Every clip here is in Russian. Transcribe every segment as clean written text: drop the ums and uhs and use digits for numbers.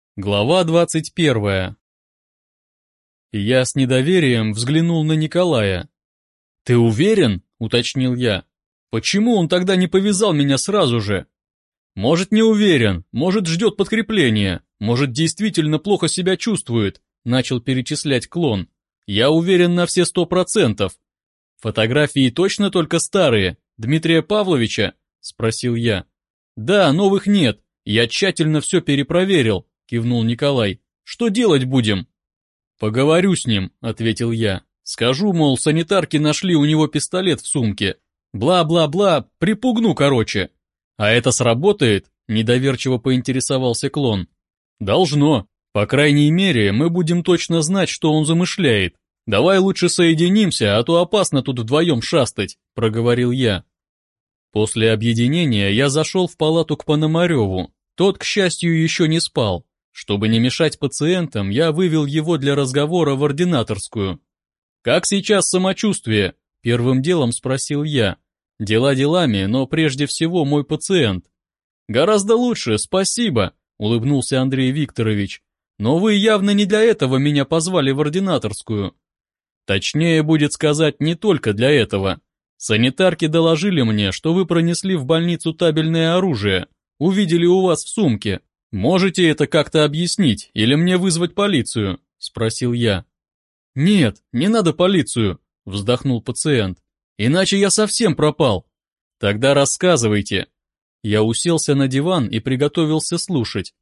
Глава 21. Я с недоверием взглянул на Николая. «Ты уверен?» — уточнил я. «Почему он тогда не повязал меня сразу же?» «Может, не уверен, может, ждет подкрепления, может, действительно плохо себя чувствует», — начал перечислять клон. «Я уверен на все 100%. Фотографии точно только старые, Дмитрия Павловича?» — спросил я. «Да, новых нет, я тщательно все перепроверил», — кивнул Николай. «Что делать будем?» «Поговорю с ним», — ответил я. «Скажу, мол, санитарки нашли у него пистолет в сумке. Бла-бла-бла, припугну, короче». «А это сработает?» — недоверчиво поинтересовался клон. «Должно. По крайней мере, мы будем точно знать, что он замышляет. Давай лучше соединимся, а то опасно тут вдвоем шастать», — проговорил я. После объединения я зашел в палату к Пономареву. Тот, к счастью, еще не спал. Чтобы не мешать пациентам, я вывел его для разговора в ординаторскую. «Как сейчас самочувствие?» — первым делом спросил я. Дела делами, но прежде всего мой пациент. «Гораздо лучше, спасибо», — улыбнулся Андрей Викторович. «Но вы явно не для этого меня позвали в ординаторскую». Точнее будет сказать, не только для этого. Санитарки доложили мне, что вы пронесли в больницу табельное оружие, увидели у вас в сумке. Можете это как-то объяснить или мне вызвать полицию?» — спросил я. «Нет, не надо полицию», — вздохнул пациент. «Иначе я совсем пропал». «Тогда рассказывайте». Я уселся на диван и приготовился слушать.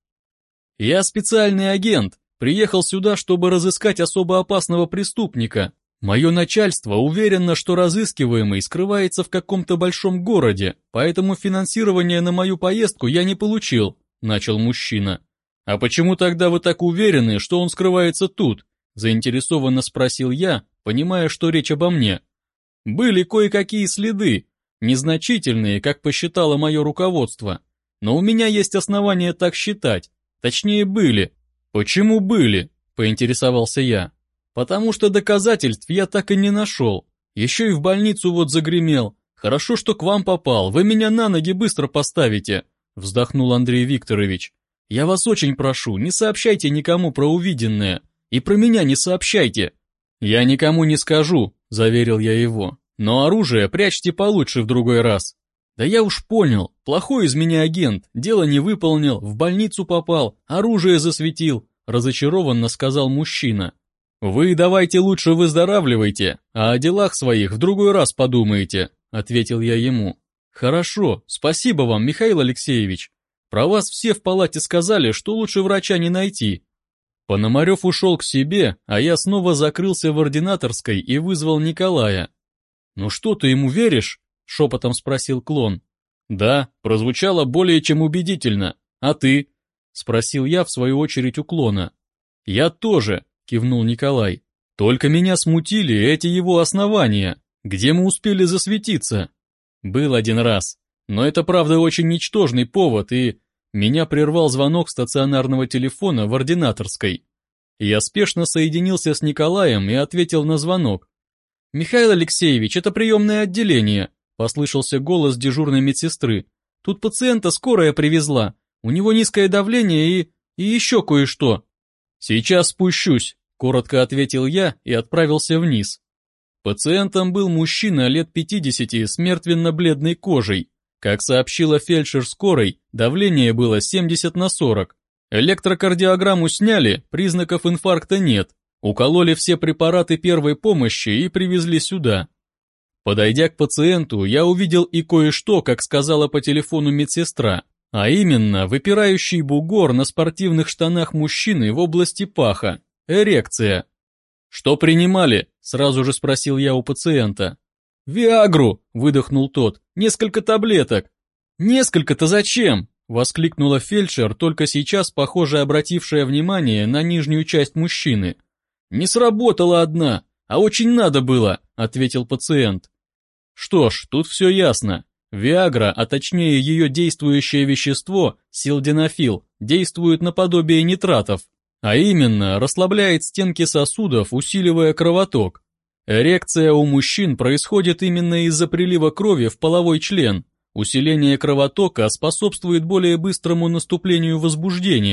«Я специальный агент, приехал сюда, чтобы разыскать особо опасного преступника. Мое начальство уверено, что разыскиваемый скрывается в каком-то большом городе, поэтому финансирование на мою поездку я не получил», — начал мужчина. «А почему тогда вы так уверены, что он скрывается тут?» — заинтересованно спросил я, понимая, что речь обо мне. «Были кое-какие следы, незначительные, как посчитало мое руководство, но у меня есть основания так считать, точнее были». «Почему были?» — поинтересовался я. «Потому что доказательств я так и не нашел. Еще и в больницу вот загремел. Хорошо, что к вам попал, вы меня на ноги быстро поставите», — вздохнул Андрей Викторович. «Я вас очень прошу, не сообщайте никому про увиденное. И про меня не сообщайте». «Я никому не скажу», — заверил я его. «Но оружие прячьте получше в другой раз». «Да я уж понял, плохой из меня агент, дело не выполнил, в больницу попал, оружие засветил», — разочарованно сказал мужчина. «Вы давайте лучше выздоравливайте, а о делах своих в другой раз подумаете», — ответил я ему. «Хорошо, спасибо вам, Михаил Алексеевич. Про вас все в палате сказали, что лучше врача не найти». Пономарев ушел к себе, а я снова закрылся в ординаторской и вызвал Николая. «Ну что, ты ему веришь?» — шепотом спросил клон. «Да, прозвучало более чем убедительно. А ты?» — спросил я в свою очередь у клона. «Я тоже», — кивнул Николай. «Только меня смутили эти его основания. Где мы успели засветиться?» «Был один раз. Но это, правда, очень ничтожный повод, и...» Меня прервал звонок стационарного телефона в ординаторской. Я спешно соединился с Николаем и ответил на звонок. «Михаил Алексеевич, это приемное отделение», — послышался голос дежурной медсестры. «Тут пациента скорая привезла. У него низкое давление и еще кое-что». «Сейчас спущусь», — коротко ответил я и отправился вниз. Пациентом был мужчина лет 50 с мертвенно-бледной кожей. Как сообщила фельдшер скорой, давление было 70/40. Электрокардиограмму сняли, признаков инфаркта нет. Укололи все препараты первой помощи и привезли сюда. Подойдя к пациенту, я увидел и кое-что, как сказала по телефону медсестра, а именно выпирающий бугор на спортивных штанах мужчины в области паха, эрекция. «Что принимали?» – сразу же спросил я у пациента. «Виагру!» — выдохнул тот. «Несколько таблеток!» «Несколько-то зачем?» — воскликнула фельдшер, только сейчас, похоже, обратившая внимание на нижнюю часть мужчины. «Не сработала одна, а очень надо было», — ответил пациент. Что ж, тут все ясно. Виагра, а точнее ее действующее вещество, силденафил, действует наподобие нитратов, а именно расслабляет стенки сосудов, усиливая кровоток. Эрекция у мужчин происходит именно из-за прилива крови в половой член. Усиление кровотока способствует более быстрому наступлению возбуждения,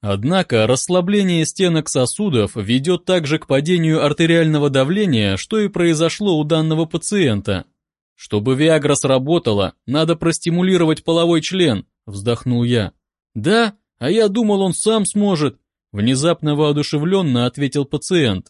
Однако расслабление стенок сосудов ведет также к падению артериального давления, что и произошло у данного пациента. Чтобы Виагра сработала, надо простимулировать половой член, вздохнул я. Да, а я думал, он сам сможет, внезапно воодушевленно ответил пациент.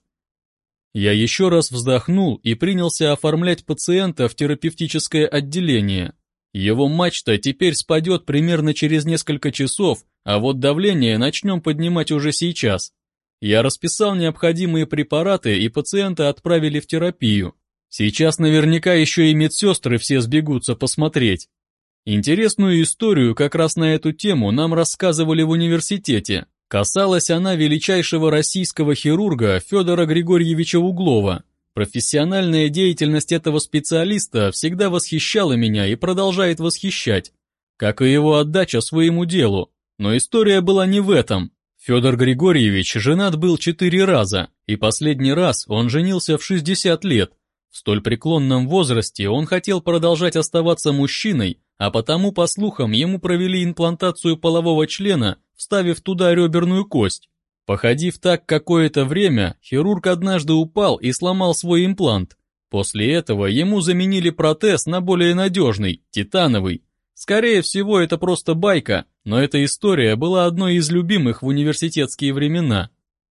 Я еще раз вздохнул и принялся оформлять пациента в терапевтическое отделение. Его мачта теперь спадет примерно через несколько часов, а вот давление начнем поднимать уже сейчас. Я расписал необходимые препараты, и пациента отправили в терапию. Сейчас наверняка еще и медсестры все сбегутся посмотреть. Интересную историю как раз на эту тему нам рассказывали в университете. Касалась она величайшего российского хирурга Федора Григорьевича Углова. Профессиональная деятельность этого специалиста всегда восхищала меня и продолжает восхищать, как и его отдача своему делу. Но история была не в этом. Федор Григорьевич женат был 4 раза, и последний раз он женился в 60 лет. В столь преклонном возрасте он хотел продолжать оставаться мужчиной, а потому, по слухам, ему провели имплантацию полового члена, вставив туда реберную кость. Походив так какое-то время, хирург однажды упал и сломал свой имплант. После этого ему заменили протез на более надежный, титановый. Скорее всего, это просто байка, но эта история была одной из любимых в университетские времена.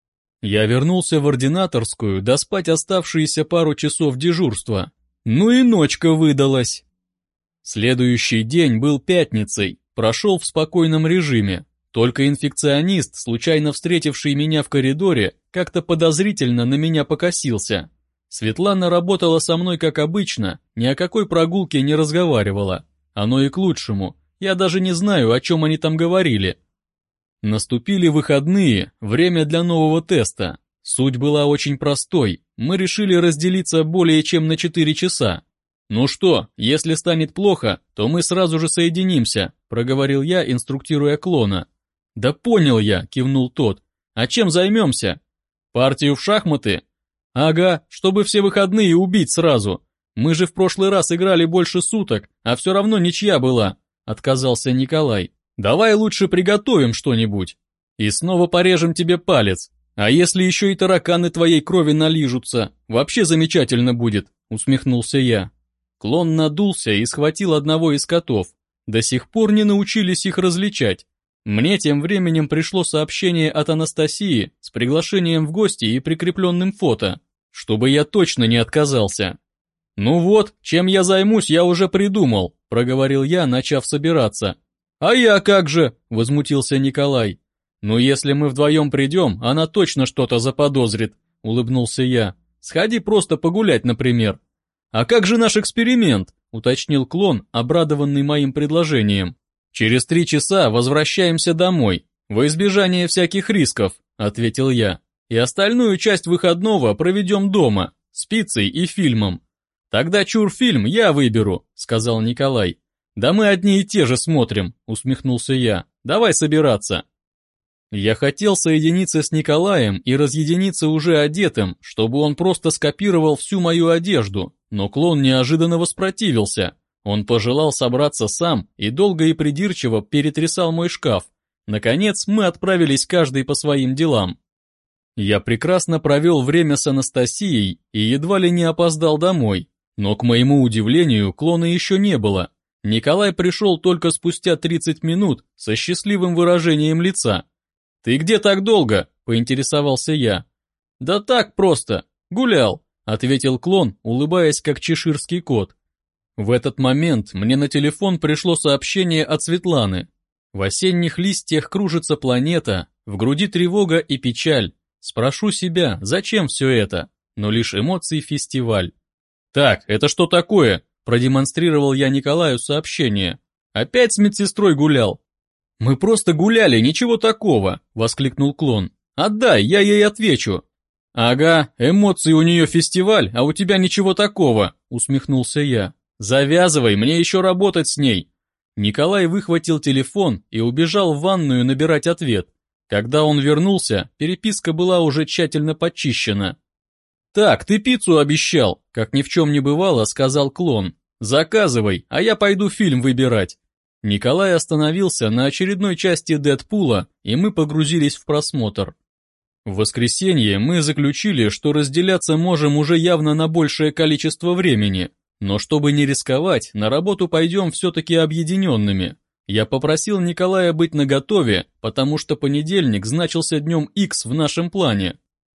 Я вернулся в ординаторскую доспать оставшиеся пару часов дежурства. Ну и ночка выдалась. Следующий день был пятницей, прошел в спокойном режиме. Только инфекционист, случайно встретивший меня в коридоре, как-то подозрительно на меня покосился. Светлана работала со мной как обычно, ни о какой прогулке не разговаривала. Оно и к лучшему, я даже не знаю, о чем они там говорили. Наступили выходные, время для нового теста. Суть была очень простой, мы решили разделиться более чем на 4 часа. «Ну что, если станет плохо, то мы сразу же соединимся», проговорил я, инструктируя клона. «Да понял я», кивнул тот. «А чем займемся?» «Партию в шахматы?» «Ага, чтобы все выходные убить сразу. Мы же в прошлый раз играли больше суток, а все равно ничья была», отказался Николай. «Давай лучше приготовим что-нибудь. И снова порежем тебе палец. А если еще и тараканы твоей крови налижутся, вообще замечательно будет», усмехнулся я. Клон надулся и схватил одного из котов. До сих пор не научились их различать. Мне тем временем пришло сообщение от Анастасии с приглашением в гости и прикрепленным фото, чтобы я точно не отказался. «Ну вот, чем я займусь, я уже придумал», проговорил я, начав собираться. «А я как же?» – возмутился Николай. «Ну если мы вдвоем придем, она точно что-то заподозрит», – улыбнулся я. «Сходи просто погулять, например». «А как же наш эксперимент?» – уточнил клон, обрадованный моим предложением. «Через 3 часа возвращаемся домой, во избежание всяких рисков», – ответил я. «И остальную часть выходного проведем дома, с пиццей и фильмом». «Тогда чур-фильм я выберу», – сказал Николай. «Да мы одни и те же смотрим», – усмехнулся я. «Давай собираться». Я хотел соединиться с Николаем и разъединиться уже одетым, чтобы он просто скопировал всю мою одежду, но клон неожиданно воспротивился. Он пожелал собраться сам и долго и придирчиво перетрясал мой шкаф. Наконец мы отправились каждый по своим делам. Я прекрасно провел время с Анастасией и едва ли не опоздал домой, но, к моему удивлению, клона еще не было. Николай пришел только спустя 30 минут со счастливым выражением лица. «Ты где так долго?» – поинтересовался я. «Да так просто, гулял», – ответил клон, улыбаясь как чеширский кот. В этот момент мне на телефон пришло сообщение от Светланы. В осенних листьях кружится планета, в груди тревога и печаль. Спрошу себя, зачем все это? Но лишь эмоции фестиваль. «Так, это что такое?» – продемонстрировал я Николаю сообщение. «Опять с медсестрой гулял?» «Мы просто гуляли, ничего такого!» – воскликнул клон. «Отдай, я ей отвечу!» «Ага, эмоции у нее фестиваль, а у тебя ничего такого!» – усмехнулся я. «Завязывай, мне еще работать с ней!» Николай выхватил телефон и убежал в ванную набирать ответ. Когда он вернулся, переписка была уже тщательно подчищена. «Так, ты пиццу обещал!» – как ни в чем не бывало, сказал клон. «Заказывай, а я пойду фильм выбирать!» Николай остановился на очередной части Дэдпула, и мы погрузились в просмотр. В воскресенье мы заключили, что разделяться можем уже явно на большее количество времени, но чтобы не рисковать, на работу пойдем все-таки объединенными. Я попросил Николая быть наготове, потому что понедельник значился днем X в нашем плане.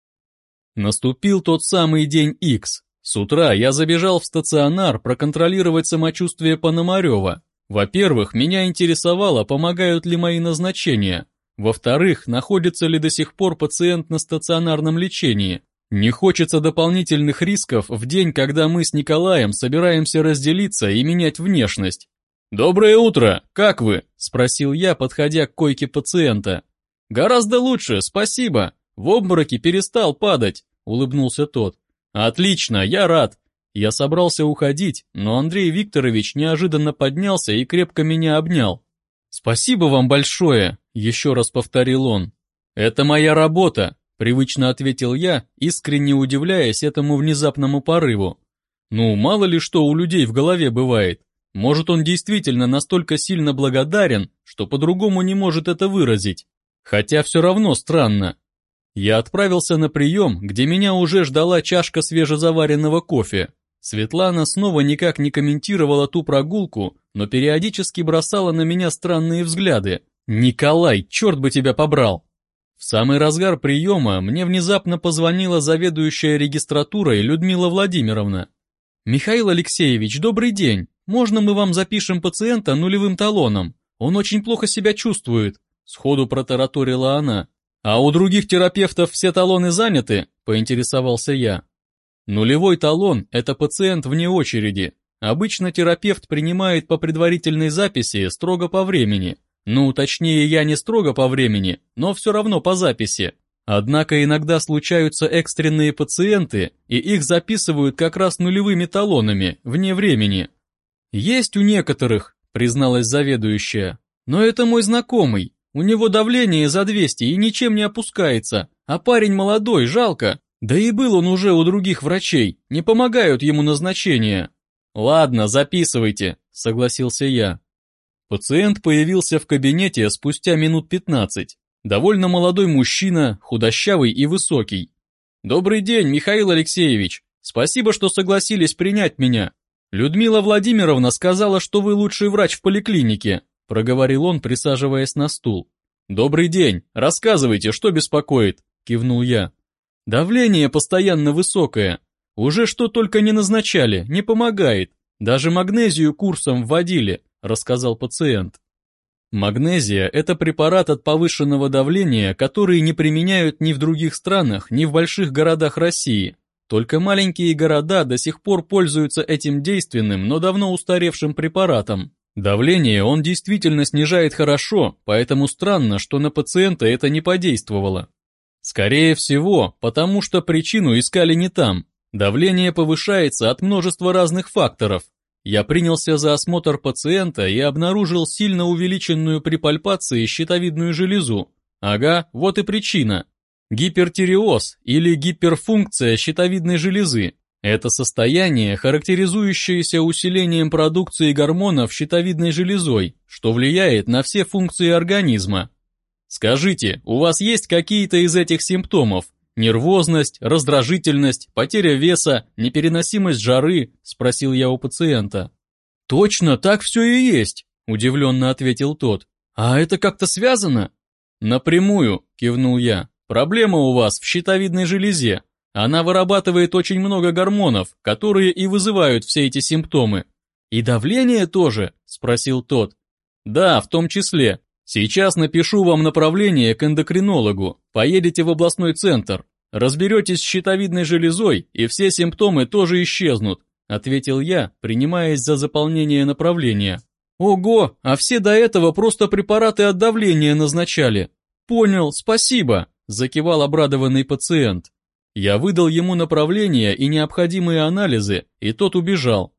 Наступил тот самый день X. С утра я забежал в стационар проконтролировать самочувствие Пономарева. Во-первых, меня интересовало, помогают ли мои назначения. Во-вторых, находится ли до сих пор пациент на стационарном лечении. Не хочется дополнительных рисков в день, когда мы с Николаем собираемся разделиться и менять внешность. «Доброе утро! Как вы?» – спросил я, подходя к койке пациента. «Гораздо лучше, спасибо. В обмороке перестал падать», – улыбнулся тот. «Отлично, я рад». Я собрался уходить, но Андрей Викторович неожиданно поднялся и крепко меня обнял. «Спасибо вам большое», — еще раз повторил он. «Это моя работа», — привычно ответил я, искренне удивляясь этому внезапному порыву. Ну, мало ли что у людей в голове бывает. Может, он действительно настолько сильно благодарен, что по-другому не может это выразить. Хотя все равно странно. Я отправился на прием, где меня уже ждала чашка свежезаваренного кофе. Светлана снова никак не комментировала ту прогулку, но периодически бросала на меня странные взгляды. «Николай, черт бы тебя побрал!» В самый разгар приема мне внезапно позвонила заведующая регистратурой Людмила Владимировна. «Михаил Алексеевич, добрый день. Можно мы вам запишем пациента нулевым талоном? Он очень плохо себя чувствует», — сходу протараторила она. «А у других терапевтов все талоны заняты?» — поинтересовался я. Нулевой талон – это пациент вне очереди. Обычно терапевт принимает по предварительной записи строго по времени. Ну, точнее, я не строго по времени, но все равно по записи. Однако иногда случаются экстренные пациенты, и их записывают как раз нулевыми талонами, вне времени. «Есть у некоторых», – призналась заведующая. «Но это мой знакомый. У него давление за 200 и ничем не опускается, а парень молодой, жалко. Да и был он уже у других врачей, не помогают ему назначения». «Ладно, записывайте», — согласился я. Пациент появился в кабинете спустя минут 15. Довольно молодой мужчина, худощавый и высокий. «Добрый день, Михаил Алексеевич. Спасибо, что согласились принять меня. Людмила Владимировна сказала, что вы лучший врач в поликлинике», — проговорил он, присаживаясь на стул. «Добрый день. Рассказывайте, что беспокоит», — кивнул я. «Давление постоянно высокое. Уже что только не назначали, не помогает. Даже магнезию курсом вводили», — рассказал пациент. Магнезия – это препарат от повышенного давления, который не применяют ни в других странах, ни в больших городах России. Только маленькие города до сих пор пользуются этим действенным, но давно устаревшим препаратом. Давление он действительно снижает хорошо, поэтому странно, что на пациента это не подействовало. Скорее всего, потому что причину искали не там. Давление повышается от множества разных факторов. Я принялся за осмотр пациента и обнаружил сильно увеличенную при пальпации щитовидную железу. Ага, вот и причина. Гипертиреоз или гиперфункция щитовидной железы. Это состояние, характеризующееся усилением продукции гормонов щитовидной железой, что влияет на все функции организма. Скажите, у вас есть какие-то из этих симптомов? Нервозность, раздражительность, потеря веса, непереносимость жары? Спросил я у пациента. Точно, так все и есть, удивленно ответил тот. А это как-то связано? Напрямую, кивнул я. Проблема у вас в щитовидной железе. Она вырабатывает очень много гормонов, которые и вызывают все эти симптомы. И давление тоже? Спросил тот. Да, в том числе. Сейчас напишу вам направление к эндокринологу, поедете в областной центр, разберетесь с щитовидной железой, и все симптомы тоже исчезнут», ответил я, принимаясь за заполнение направления. «Ого, а все до этого просто препараты от давления назначали». «Понял, спасибо», закивал обрадованный пациент. Я выдал ему направление и необходимые анализы, и тот убежал.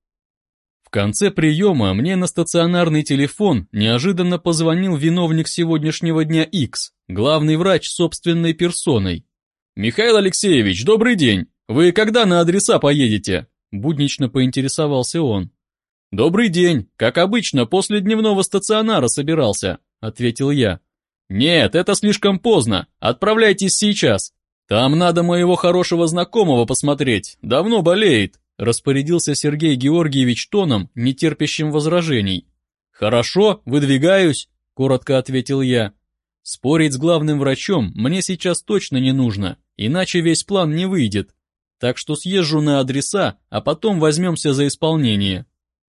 В конце приема мне на стационарный телефон неожиданно позвонил виновник сегодняшнего дня X, главный врач собственной персоной. «Михаил Алексеевич, добрый день! Вы когда на адреса поедете?» Буднично поинтересовался он. «Добрый день, как обычно, после дневного стационара собирался», — ответил я. «Нет, это слишком поздно, отправляйтесь сейчас. Там надо моего хорошего знакомого посмотреть, давно болеет», — распорядился Сергей Георгиевич тоном, не терпящим возражений. «Хорошо, выдвигаюсь», — коротко ответил я. Спорить с главным врачом мне сейчас точно не нужно, иначе весь план не выйдет. Так что съезжу на адреса, а потом возьмемся за исполнение.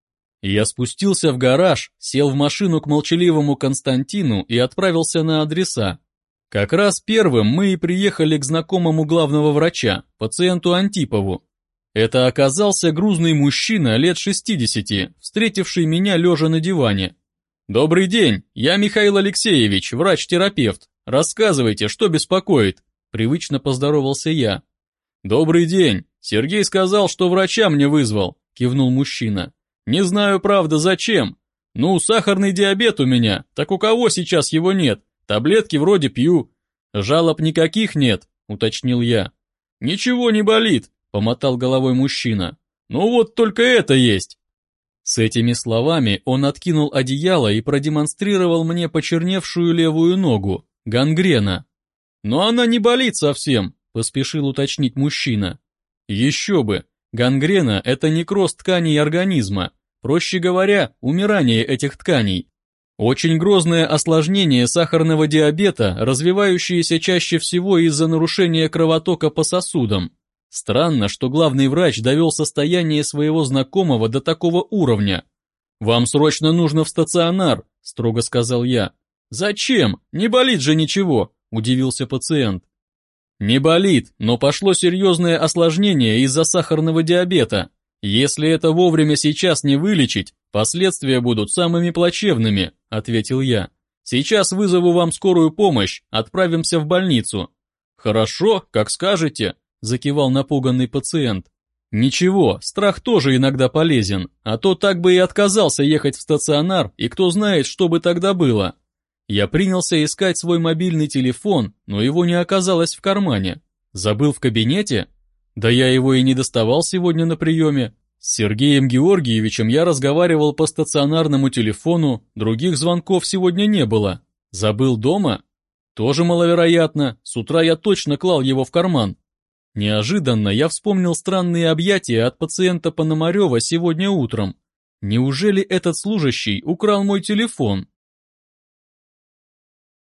Я спустился в гараж, сел в машину к молчаливому Константину и отправился на адреса. Как раз первым мы и приехали к знакомому главного врача, пациенту Антипову. Это оказался грузный мужчина лет 60, встретивший меня лежа на диване. «Добрый день, я Михаил Алексеевич, врач-терапевт. Рассказывайте, что беспокоит?» Привычно поздоровался я. «Добрый день, Сергей сказал, что врача мне вызвал», кивнул мужчина. «Не знаю, правда, зачем. Ну, сахарный диабет у меня, так у кого сейчас его нет? Таблетки вроде пью». «Жалоб никаких нет», уточнил я. «Ничего не болит», помотал головой мужчина. «Ну вот только это есть». С этими словами он откинул одеяло и продемонстрировал мне почерневшую левую ногу, гангрена. «Но она не болит совсем», — поспешил уточнить мужчина. «Еще бы, гангрена — это некроз тканей организма, проще говоря, умирание этих тканей. Очень грозное осложнение сахарного диабета, развивающееся чаще всего из-за нарушения кровотока по сосудам. Странно, что главный врач довел состояние своего знакомого до такого уровня. «Вам срочно нужно в стационар», — строго сказал я. «Зачем? Не болит же ничего», — удивился пациент. «Не болит, но пошло серьезное осложнение из-за сахарного диабета. Если это вовремя сейчас не вылечить, последствия будут самыми плачевными», — ответил я. «Сейчас вызову вам скорую помощь, отправимся в больницу». «Хорошо, как скажете», — закивал напуганный пациент. «Ничего, страх тоже иногда полезен, а то так бы и отказался ехать в стационар, и кто знает, что бы тогда было». Я принялся искать свой мобильный телефон, но его не оказалось в кармане. Забыл в кабинете? Да я его и не доставал сегодня на приеме. С Сергеем Георгиевичем я разговаривал по стационарному телефону, других звонков сегодня не было. Забыл дома? Тоже маловероятно, с утра я точно клал его в карман. Неожиданно я вспомнил странные объятия от пациента Пономарева сегодня утром. Неужели этот служащий украл мой телефон?